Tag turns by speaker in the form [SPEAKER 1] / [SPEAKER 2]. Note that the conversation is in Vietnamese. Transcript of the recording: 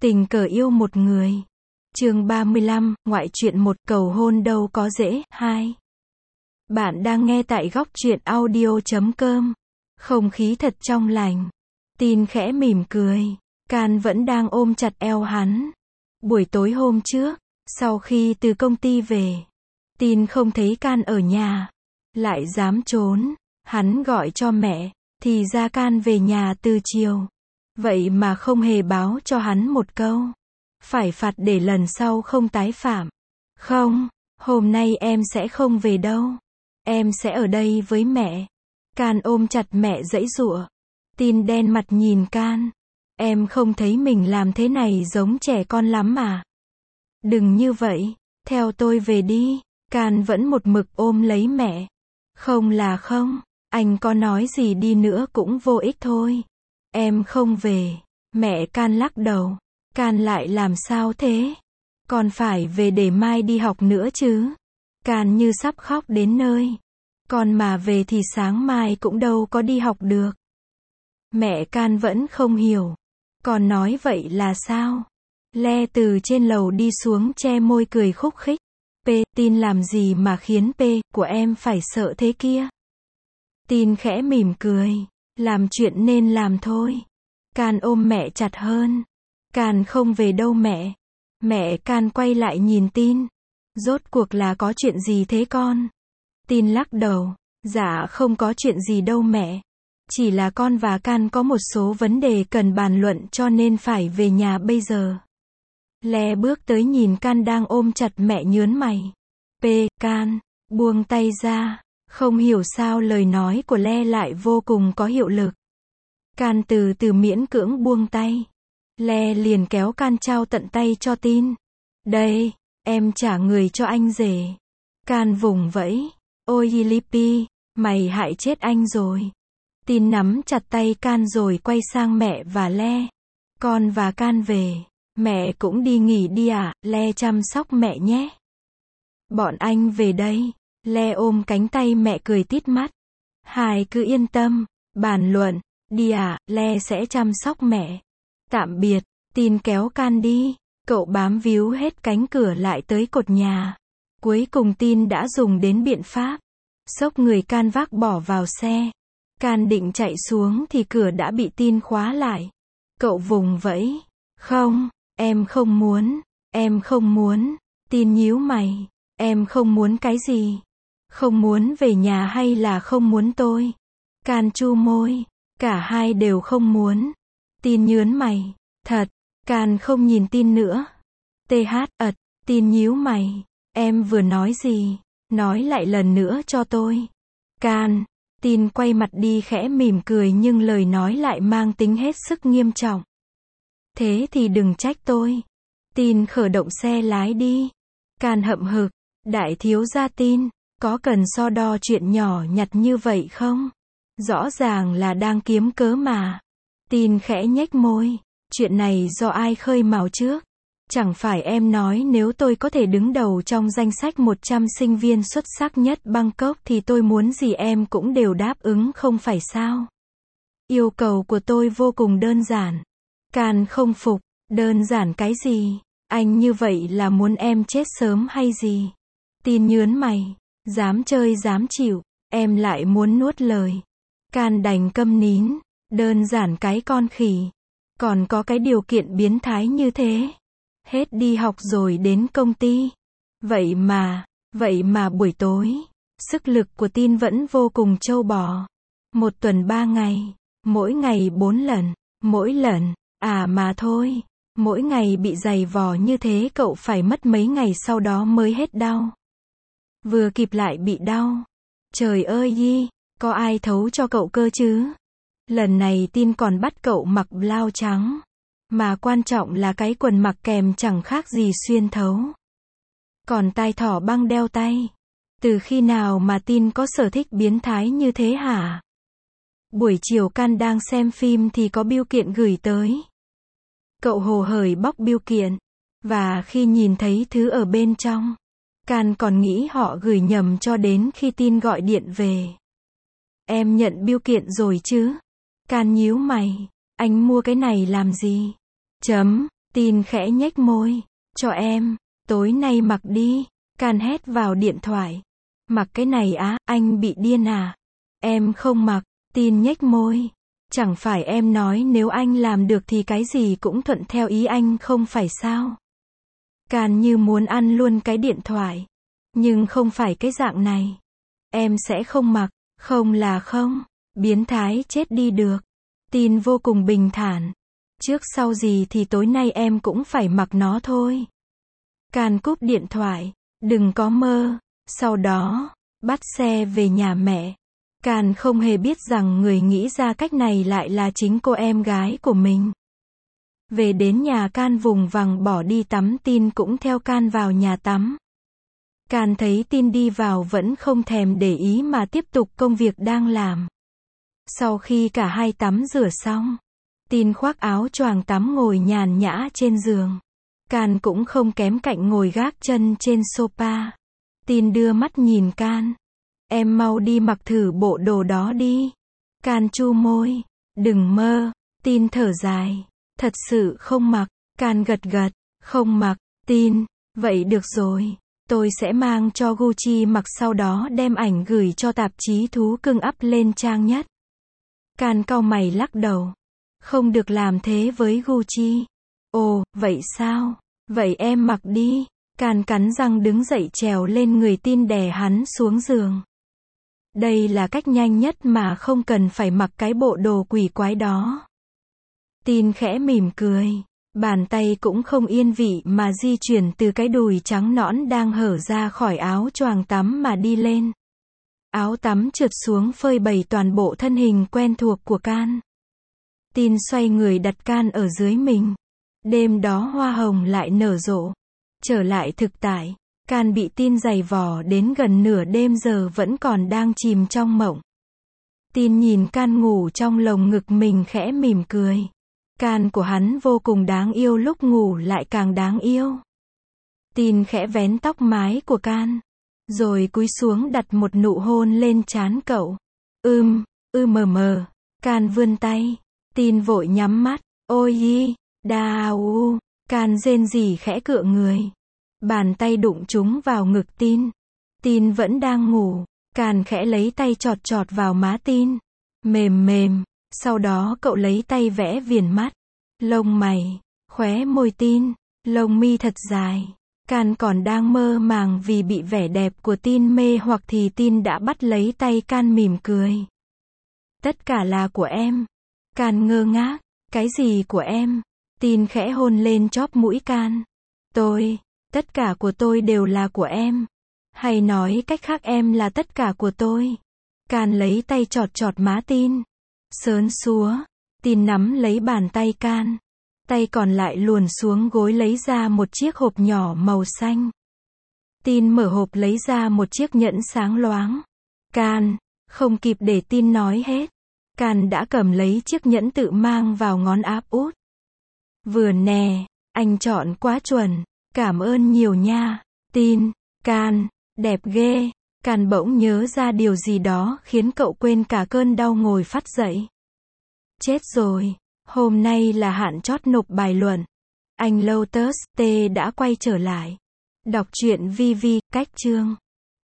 [SPEAKER 1] Tình cờ yêu một người. Chương 35, ngoại truyện 1, cầu hôn đâu có dễ. 2. Bạn đang nghe tại góc truyện audio.com. Không khí thật trong lành. Tin khẽ mỉm cười. Can vẫn đang ôm chặt eo hắn. Buổi tối hôm trước, sau khi từ công ty về, Tin không thấy Can ở nhà. Lại dám trốn. Hắn gọi cho mẹ, thì ra Can về nhà từ chiều. Vậy mà không hề báo cho hắn một câu. Phải phạt để lần sau không tái phạm. Không, hôm nay em sẽ không về đâu. Em sẽ ở đây với mẹ. Can ôm chặt mẹ giãy giụa. Tin đen mặt nhìn Can. Em không thấy mình làm thế này giống trẻ con lắm mà. Đừng như vậy, theo tôi về đi. Can vẫn một mực ôm lấy mẹ. Không là không, anh có nói gì đi nữa cũng vô ích thôi. Em không về. Mẹ Can lắc đầu. Can lại làm sao thế? Con phải về để mai đi học nữa chứ. Can như sắp khóc đến nơi. Con mà về thì sáng mai cũng đâu có đi học được. Mẹ Can vẫn không hiểu. Con nói vậy là sao? Le từ trên lầu đi xuống che môi cười khúc khích. Tin làm gì mà khiến của em phải sợ thế kia? Tin khẽ mỉm cười. Làm chuyện nên làm thôi. Can ôm mẹ chặt hơn. Can không về đâu mẹ. Mẹ Can quay lại nhìn Tin. Rốt cuộc là có chuyện gì thế con? Tin lắc đầu. Dạ không có chuyện gì đâu mẹ. Chỉ là con và Can có một số vấn đề cần bàn luận cho nên phải về nhà bây giờ. Le bước tới nhìn Can đang ôm chặt mẹ nhớn mày. Can, buông tay ra. Không hiểu sao lời nói của Le lại vô cùng có hiệu lực. Can từ từ miễn cưỡng buông tay. Le liền kéo Can trao tận tay cho Tin. Đây, em trả người cho anh rể. Can vùng vẫy. Ôi Lippy, mày hại chết anh rồi. Tin nắm chặt tay Can rồi quay sang mẹ và Le. Con và Can về. Mẹ cũng đi nghỉ đi à, Le chăm sóc mẹ nhé. Bọn anh về đây. Le ôm cánh tay mẹ cười tít mắt. Hai cứ yên tâm, bàn luận. Đi à, Le sẽ chăm sóc mẹ. Tạm biệt. Tin kéo Can đi. Cậu bám víu hết cánh cửa lại tới cột nhà. Cuối cùng Tin đã dùng đến biện pháp. Xốc người Can vác bỏ vào xe. Can định chạy xuống thì cửa đã bị Tin khóa lại. Cậu vùng vẫy. Không, em không muốn. Em không muốn. Tin nhíu mày. Em không muốn cái gì? Không muốn về nhà hay là không muốn tôi? Can chu môi. Cả hai đều không muốn. Tin nhớn mày. Thật. Can không nhìn Tin nữa. Tin nhíu mày. Em vừa nói gì? Nói lại lần nữa cho tôi. Can. Tin quay mặt đi khẽ mỉm cười nhưng lời nói lại mang tính hết sức nghiêm trọng. Thế thì đừng trách tôi. Tin khởi động xe lái đi. Can hậm hực. Đại thiếu gia Tin, có cần so đo chuyện nhỏ nhặt như vậy không? Rõ ràng là đang kiếm cớ mà. Tin khẽ nhếch môi. Chuyện này do ai khơi mào trước? Chẳng phải em nói nếu tôi có thể đứng đầu trong danh sách 100 sinh viên xuất sắc nhất Bangkok thì tôi muốn gì em cũng đều đáp ứng không phải sao? Yêu cầu của tôi vô cùng đơn giản. Can không phục. Đơn giản cái gì? Anh như vậy là muốn em chết sớm hay gì? Tin nhớn mày. Dám chơi dám chịu. Em lại muốn nuốt lời. Can đành câm nín. Đơn giản cái con khỉ. Còn có cái điều kiện biến thái như thế. Hết đi học rồi đến công ty. Vậy mà buổi tối, sức lực của Tin vẫn vô cùng trâu bò. Một tuần 3 ngày, mỗi ngày 4 lần, mỗi lần, mà thôi. Mỗi ngày bị giày vò như thế cậu phải mất mấy ngày sau đó mới hết đau. Vừa kịp lại bị đau. Trời ơi có ai thấu cho cậu cơ chứ? Lần này Tin còn bắt cậu mặc blau trắng. Mà quan trọng là cái quần mặc kèm chẳng khác gì xuyên thấu. Còn tai thỏ băng đeo tay. Từ khi nào mà Tin có sở thích biến thái như thế hả? Buổi chiều Can đang xem phim thì có bưu kiện gửi tới. Cậu hồ hởi bóc bưu kiện. Và khi nhìn thấy thứ ở bên trong, Can còn nghĩ họ gửi nhầm cho đến khi Tin gọi điện về. Em nhận bưu kiện rồi chứ? Can nhíu mày. Anh mua cái này làm gì? Tin khẽ nhếch môi. Cho em, tối nay mặc đi. Can hét vào điện thoại. Mặc cái này á, anh bị điên à? Em không mặc. Tin nhếch môi. Chẳng phải em nói nếu anh làm được thì cái gì cũng thuận theo ý anh không phải sao? Can như muốn ăn luôn cái điện thoại. Nhưng không phải cái dạng này. Em sẽ không mặc. Không là không. Biến thái chết đi được. Tin vô cùng bình thản. Trước sau gì thì tối nay em cũng phải mặc nó thôi. Can cúp điện thoại. Đừng có mơ. Sau đó, bắt xe về nhà mẹ. Can không hề biết rằng người nghĩ ra cách này lại là chính cô em gái của mình. Về đến nhà Can vùng vằng bỏ đi tắm, Tin cũng theo Can vào nhà tắm. Can thấy Tin đi vào vẫn không thèm để ý mà tiếp tục công việc đang làm. Sau khi cả hai tắm rửa xong, Tin khoác áo choàng tắm ngồi nhàn nhã trên giường. Can cũng không kém cạnh ngồi gác chân trên sofa. Tin đưa mắt nhìn Can. Em mau đi mặc thử bộ đồ đó đi. Can chu môi. Đừng mơ. Tin thở dài. Thật sự không mặc. Can gật gật. Không mặc. Tin. Vậy được rồi. Tôi sẽ mang cho Gucci mặc, sau đó đem ảnh gửi cho tạp chí thú cưng up lên trang nhất. Can cau mày lắc đầu. Không được làm thế với Gucci. Ồ, vậy sao? Vậy em mặc đi. Can cắn răng đứng dậy trèo lên người Tin đè hắn xuống giường. Đây là cách nhanh nhất mà không cần phải mặc cái bộ đồ quỷ quái đó. Tin khẽ mỉm cười. Bàn tay cũng không yên vị mà di chuyển từ cái đùi trắng nõn đang hở ra khỏi áo choàng tắm mà đi lên. Áo tắm trượt xuống phơi bày toàn bộ thân hình quen thuộc của Can. Tin xoay người đặt Can ở dưới mình. Đêm đó hoa hồng lại nở rộ. Trở lại thực tại, Can bị Tin giày vò đến gần nửa đêm giờ vẫn còn đang chìm trong mộng. Tin nhìn Can ngủ trong lồng ngực mình khẽ mỉm cười. Can của hắn vô cùng đáng yêu, lúc ngủ lại càng đáng yêu. Tin khẽ vén tóc mái của Can, rồi cúi xuống đặt một nụ hôn lên trán cậu. Mờ. Can vươn tay. Tin vội nhắm mắt. Ôi y, đau. Can rên rỉ khẽ cựa người. Bàn tay đụng trúng vào ngực Tin. Tin vẫn đang ngủ. Can khẽ lấy tay chọt chọt vào má Tin. Mềm. Sau đó cậu lấy tay vẽ viền mắt, lông mày, khóe môi Tin, lông mi thật dài. Can còn đang mơ màng vì bị vẻ đẹp của Tin mê hoặc thì Tin đã bắt lấy tay Can mỉm cười. Tất cả là của em. Can ngơ ngác. Cái gì của em? Tin khẽ hôn lên chóp mũi Can. Tất cả của tôi đều là của em. Hay nói cách khác, em là tất cả của tôi. Can lấy tay chọt chọt má Tin. Sớn súa. Tin nắm lấy bàn tay Can. Tay còn lại luồn xuống gối lấy ra một chiếc hộp nhỏ màu xanh. Tin mở hộp lấy ra một chiếc nhẫn sáng loáng. Can không kịp để Tin nói hết. Can đã cầm lấy chiếc nhẫn tự mang vào ngón áp út. Vừa nè, anh chọn quá chuẩn. Cảm ơn nhiều nha. Tin. Can, đẹp ghê. Can bỗng nhớ ra điều gì đó khiến cậu quên cả cơn đau ngồi phắt dậy. Chết rồi, hôm nay là hạn chót nộp bài luận. Anh Lotus T đã quay trở lại. Đọc truyện VV, cách chương.